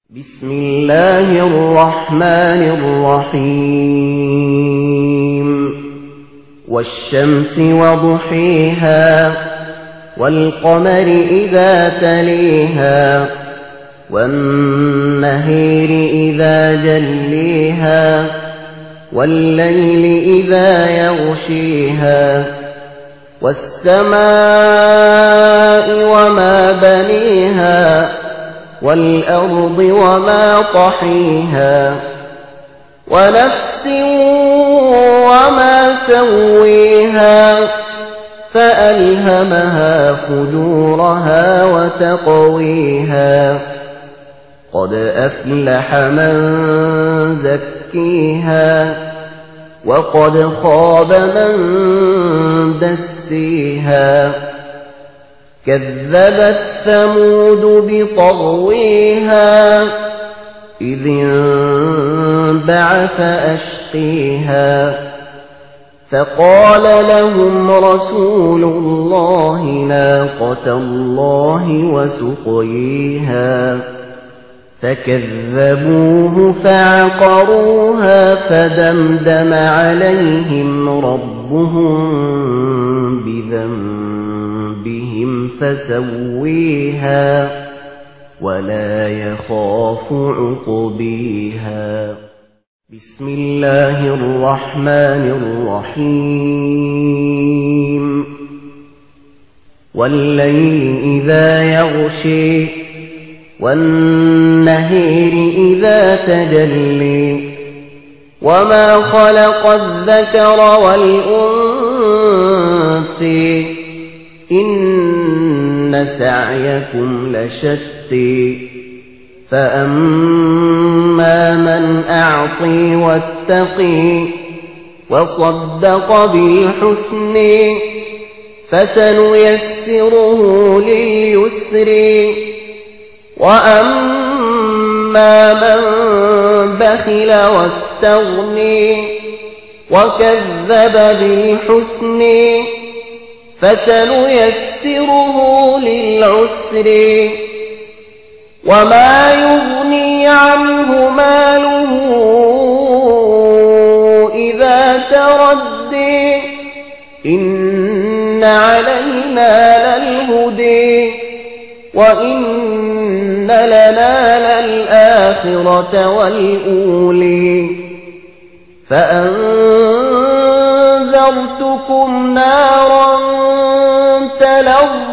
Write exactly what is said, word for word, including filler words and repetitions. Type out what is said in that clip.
بسم الله الرحمن الرحيم والشمس وضحيها والقمر إذا تليها والنهر إذا جليها والليل إذا يغشيها والسماء وما بنيها والأرض وما طحيها ونفس وما سويها فألهمها فجورها وتقويها قد أفلح من زكيها وقد خاب من دسيها كذبت ثمود بطغويها إذ انبعث أشقيها فقال لهم رسول الله ناقة الله وسقيها فكذبوه فعقروها فدمدم عليهم ربهم بذنبهم فسويها ولا يخاف عقبيها بسم الله الرحمن الرحيم والليل إذا يغشي والنهر إذا تجلي وما خلق الذكر والأنثى إن سعيكم لشتى فأما من أعطي واتقي وصدق بالحسن فسنيسره لليسر وأما من بخل واستغني وكذب بالحسن فسنيسره للعسر وما يغني عنه ماله إذا تردي إن علينا للهدي وإن لنا للآخرة والأولي فأنذرتكم نارا تلظى